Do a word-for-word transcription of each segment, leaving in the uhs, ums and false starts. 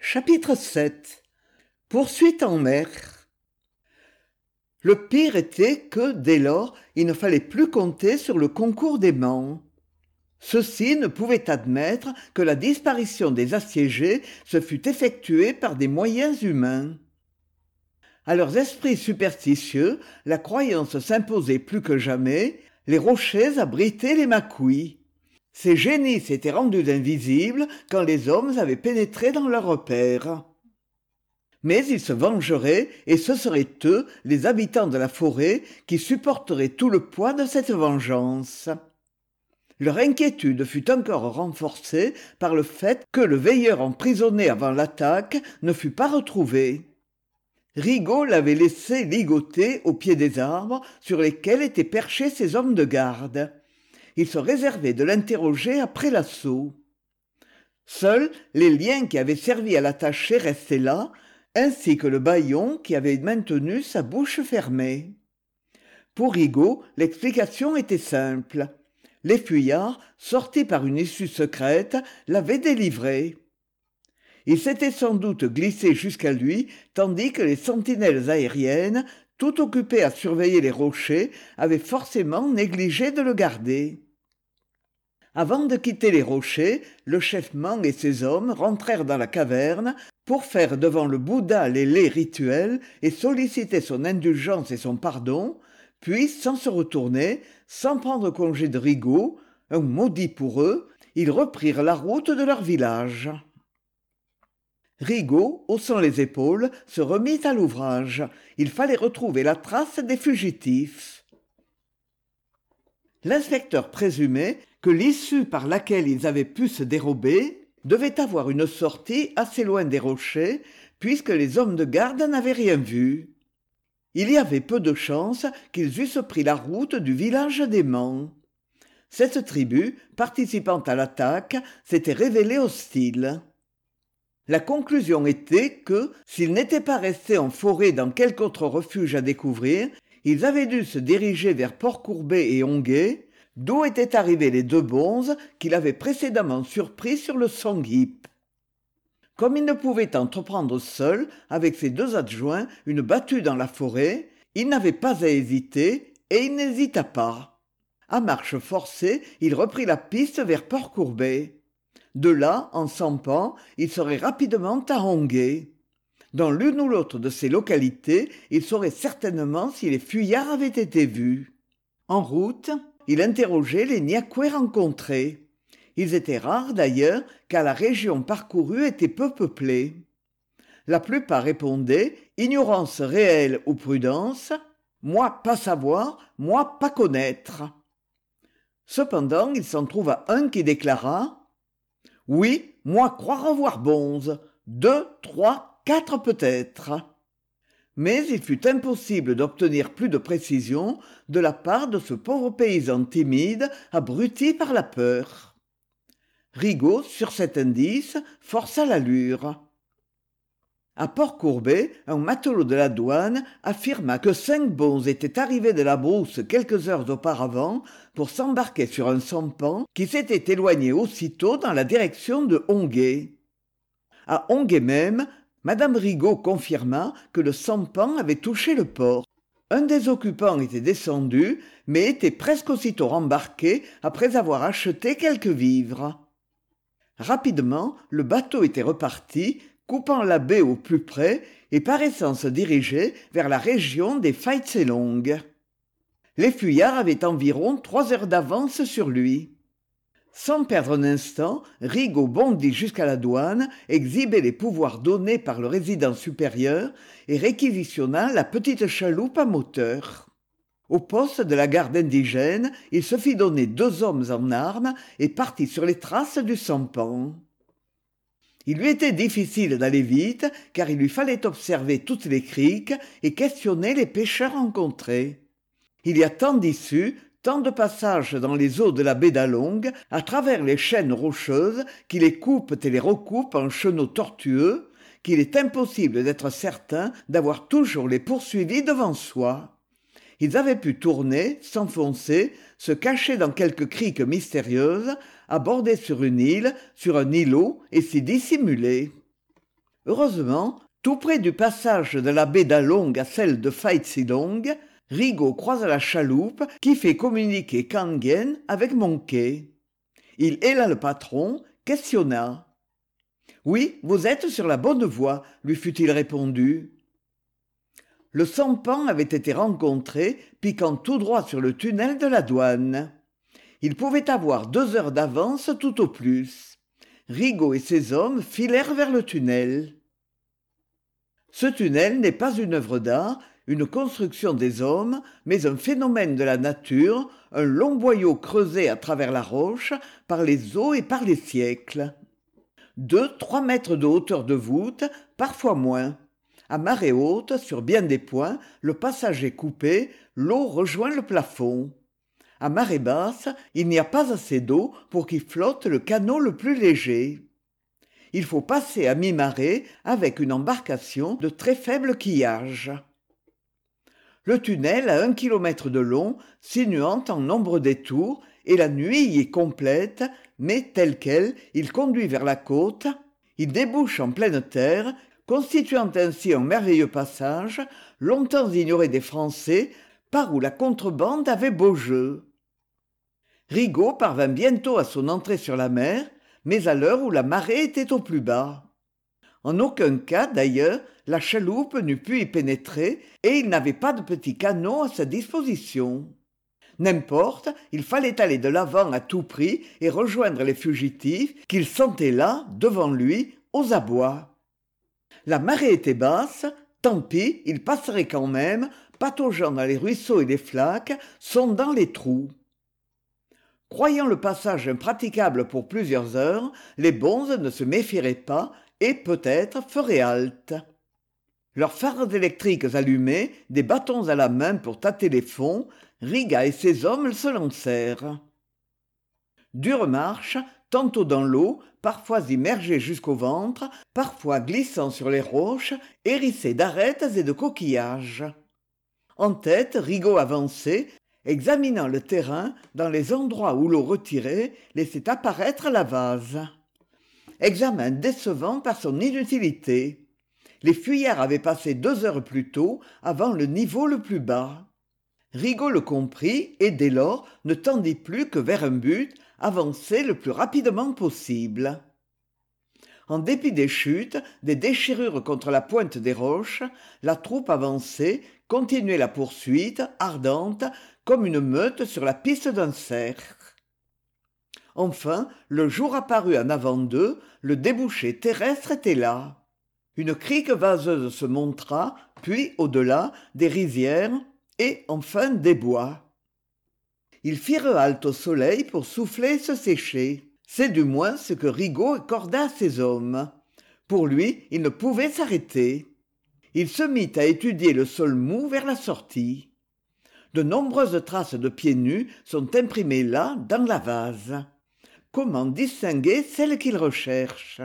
Chapitre sept. Poursuite en mer. Le pire était que, dès lors, il ne fallait plus compter sur le concours des Mans. Ceux-ci ne pouvaient admettre que la disparition des assiégés se fût effectuée par des moyens humains. À leurs esprits superstitieux, la croyance s'imposait plus que jamais, les rochers abritaient les Maquis. Ces génies s'étaient rendus invisibles quand les hommes avaient pénétré dans leurs repères. Mais ils se vengeraient, et ce seraient eux, les habitants de la forêt, qui supporteraient tout le poids de cette vengeance. Leur inquiétude fut encore renforcée par le fait que le veilleur emprisonné avant l'attaque ne fut pas retrouvé. Rigaud l'avait laissé ligoté au pied des arbres sur lesquels étaient perchés ses hommes de garde. Il se réservait de l'interroger après l'assaut. Seuls les liens qui avaient servi à l'attacher restaient là, ainsi que le bâillon qui avait maintenu sa bouche fermée. Pour Rigaud, l'explication était simple. Les fuyards, sortis par une issue secrète, l'avaient délivré. Il s'était sans doute glissé jusqu'à lui, tandis que les sentinelles aériennes, tout occupées à surveiller les rochers, avaient forcément négligé de le garder. Avant de quitter les rochers, le chef Mang et ses hommes rentrèrent dans la caverne pour faire devant le Bouddha les laits rituels et solliciter son indulgence et son pardon, puis, sans se retourner, sans prendre congé de Rigaud, un maudit pour eux, ils reprirent la route de leur village. Rigaud, haussant les épaules, se remit à l'ouvrage. Il fallait retrouver la trace des fugitifs. L'inspecteur présumait que l'issue par laquelle ils avaient pu se dérober devait avoir une sortie assez loin des rochers, puisque les hommes de garde n'avaient rien vu. Il y avait peu de chance qu'ils eussent pris la route du village des Mans. Cette tribu, participant à l'attaque, s'était révélée hostile. La conclusion était que, s'ils n'étaient pas restés en forêt dans quelque autre refuge à découvrir, ils avaient dû se diriger vers Port-Courbet et Onguet, d'où étaient arrivés les deux bonzes qu'il avait précédemment surpris sur le Songip. Comme il ne pouvait entreprendre seul, avec ses deux adjoints, une battue dans la forêt, il n'avait pas à hésiter, et il n'hésita pas. À marche forcée, il reprit la piste vers Port-Courbet. De là, en s'empant, il serait rapidement à Onguet. Dans l'une ou l'autre de ces localités, il saurait certainement si les fuyards avaient été vus. En route, il interrogeait les Niaquais rencontrés. Ils étaient rares d'ailleurs, car la région parcourue était peu peuplée. La plupart répondaient, ignorance réelle ou prudence, « moi pas savoir, moi pas connaître ». Cependant, il s'en trouva un qui déclara « oui, moi croire voir bonze, deux, trois, quatre peut-être ». Mais il fut impossible d'obtenir plus de précision de la part de ce pauvre paysan timide, abruti par la peur. Rigaud, sur cet indice, força l'allure. À Port-Courbet, un matelot de la douane affirma que cinq bonzes étaient arrivés de la brousse quelques heures auparavant pour s'embarquer sur un sampan qui s'était éloigné aussitôt dans la direction de Onguet. À Onguet même, Madame Rigaud confirma que le sampan avait touché le port. Un des occupants était descendu, mais était presque aussitôt rembarqué après avoir acheté quelques vivres. Rapidement, le bateau était reparti, coupant la baie au plus près et paraissant se diriger vers la région des Feitselong. Les fuyards avaient environ trois heures d'avance sur lui. Sans perdre un instant, Rigaud bondit jusqu'à la douane, exhibait les pouvoirs donnés par le résident supérieur et réquisitionna la petite chaloupe à moteur. Au poste de la garde indigène, il se fit donner deux hommes en armes et partit sur les traces du sampan. Il lui était difficile d'aller vite, car il lui fallait observer toutes les criques et questionner les pêcheurs rencontrés. Il y a tant d'issues, tant de passages dans les eaux de la baie d'Along, à travers les chaînes rocheuses qui les coupent et les recoupent en chenaux tortueux, qu'il est impossible d'être certain d'avoir toujours les poursuivis devant soi. Ils avaient pu tourner, s'enfoncer, se cacher dans quelque crique mystérieuse, aborder sur une île, sur un îlot, et s'y dissimuler. Heureusement, tout près du passage de la baie d'Along à celle de Phai-Tsilong, Rigaud croise la chaloupe qui fait communiquer Kangyen avec Monquet. Il héla le patron, questionna. « Oui, vous êtes sur la bonne voie, lui fut-il répondu. Le sampan avait été rencontré piquant tout droit sur le tunnel de la douane. Il pouvait avoir deux heures d'avance tout au plus. Rigaud et ses hommes filèrent vers le tunnel. Ce tunnel n'est pas une œuvre d'art, une construction des hommes, mais un phénomène de la nature, un long boyau creusé à travers la roche par les eaux et par les siècles. Deux, trois mètres de hauteur de voûte, parfois moins. À marée haute, sur bien des points, le passage est coupé, l'eau rejoint le plafond. À marée basse, il n'y a pas assez d'eau pour qu'y flotte le canot le plus léger. Il faut passer à mi-marée avec une embarcation de très faible quillage. Le tunnel a un kilomètre de long, sinuant en nombreux détours, et la nuit y est complète, mais tel quel, il conduit vers la côte, il débouche en pleine terre, constituant ainsi un merveilleux passage, longtemps ignoré des Français, par où la contrebande avait beau jeu. Rigaud parvint bientôt à son entrée sur la mer, mais à l'heure où la marée était au plus bas. En aucun cas, d'ailleurs, la chaloupe n'eût pu y pénétrer, et il n'avait pas de petit canot à sa disposition. N'importe, il fallait aller de l'avant à tout prix et rejoindre les fugitifs qu'il sentait là, devant lui, aux abois. La marée était basse, tant pis, il passerait quand même, pataugeant dans les ruisseaux et les flaques, sondant les trous. Croyant le passage impraticable pour plusieurs heures, les bonzes ne se méfieraient pas et, peut-être, feraient halte. Leurs phares électriques allumés, des bâtons à la main pour tâter les fonds, Riga et ses hommes se lancèrent. Dure marche, tantôt dans l'eau, parfois immergés jusqu'au ventre, parfois glissant sur les roches, hérissés d'arêtes et de coquillages. En tête, Rigaud avançait, examinant le terrain dans les endroits où l'eau retirée laissait apparaître la vase. Examen décevant par son inutilité. Les fuyards avaient passé deux heures plus tôt, avant le niveau le plus bas. Rigaud le comprit et dès lors ne tendit plus que vers un but, avancer le plus rapidement possible. En dépit des chutes, des déchirures contre la pointe des roches, la troupe avançait, continuait la poursuite, ardente, comme une meute sur la piste d'un cerf. Enfin, le jour apparut en avant d'eux, le débouché terrestre était là. Une crique vaseuse se montra, puis, au-delà, des rizières, et enfin des bois. Ils firent halte au soleil pour souffler et se sécher. C'est du moins ce que Rigaud accorda à ses hommes. Pour lui, il ne pouvait s'arrêter. Il se mit à étudier le sol mou vers la sortie. De nombreuses traces de pieds nus sont imprimées là, dans la vase. Comment distinguer celle qu'il recherche?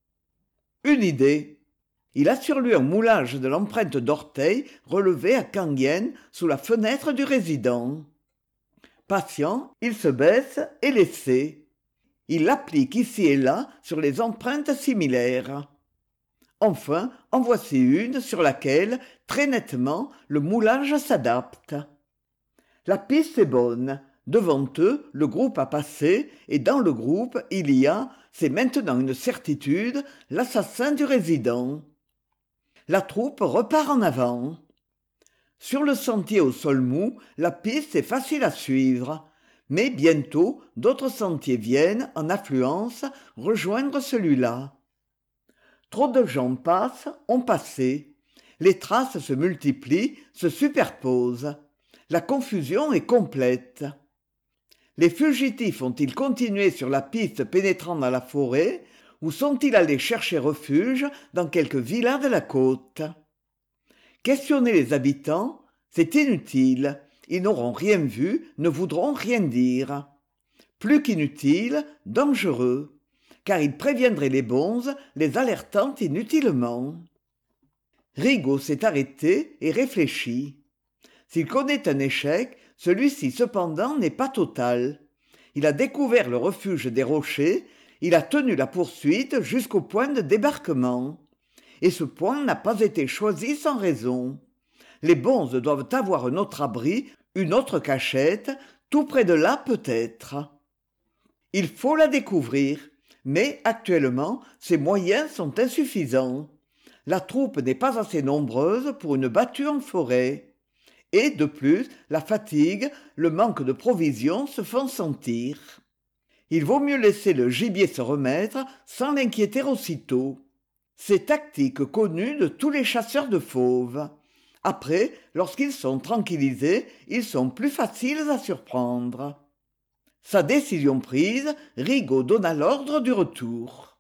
Une idée. Il a sur lui un moulage de l'empreinte d'orteil relevée à Kangyen sous la fenêtre du résident. Patient, il se baisse et l'essaie. Il l'applique ici et là sur les empreintes similaires. Enfin, en voici une sur laquelle, très nettement, le moulage s'adapte. La piste est bonne. Devant eux, le groupe a passé, et dans le groupe, il y a, c'est maintenant une certitude, l'assassin du résident. La troupe repart en avant. Sur le sentier au sol mou, la piste est facile à suivre. Mais bientôt, d'autres sentiers viennent, en affluence, rejoindre celui-là. Trop de gens passent, ont passé. Les traces se multiplient, se superposent. La confusion est complète. Les fugitifs ont-ils continué sur la piste pénétrant dans la forêt, ou sont-ils allés chercher refuge dans quelque villa de la côte? Questionner les habitants, c'est inutile. Ils n'auront rien vu, ne voudront rien dire. Plus qu'inutile, dangereux, car ils préviendraient les bonzes, les alertant inutilement. Rigaud s'est arrêté et réfléchit. S'il connaît un échec, celui-ci cependant n'est pas total. Il a découvert le refuge des rochers, il a tenu la poursuite jusqu'au point de débarquement. et ce point n'a pas été choisi sans raison. Les bonzes doivent avoir un autre abri, une autre cachette, tout près de là peut-être. Il faut la découvrir, mais actuellement ses moyens sont insuffisants. La troupe n'est pas assez nombreuse pour une battue en forêt. Et de plus, la fatigue, le manque de provisions se font sentir. Il vaut mieux laisser le gibier se remettre sans l'inquiéter aussitôt. C'est tactique connue de tous les chasseurs de fauves. Après, lorsqu'ils sont tranquillisés, ils sont plus faciles à surprendre. Sa décision prise, Rigaud donna l'ordre du retour.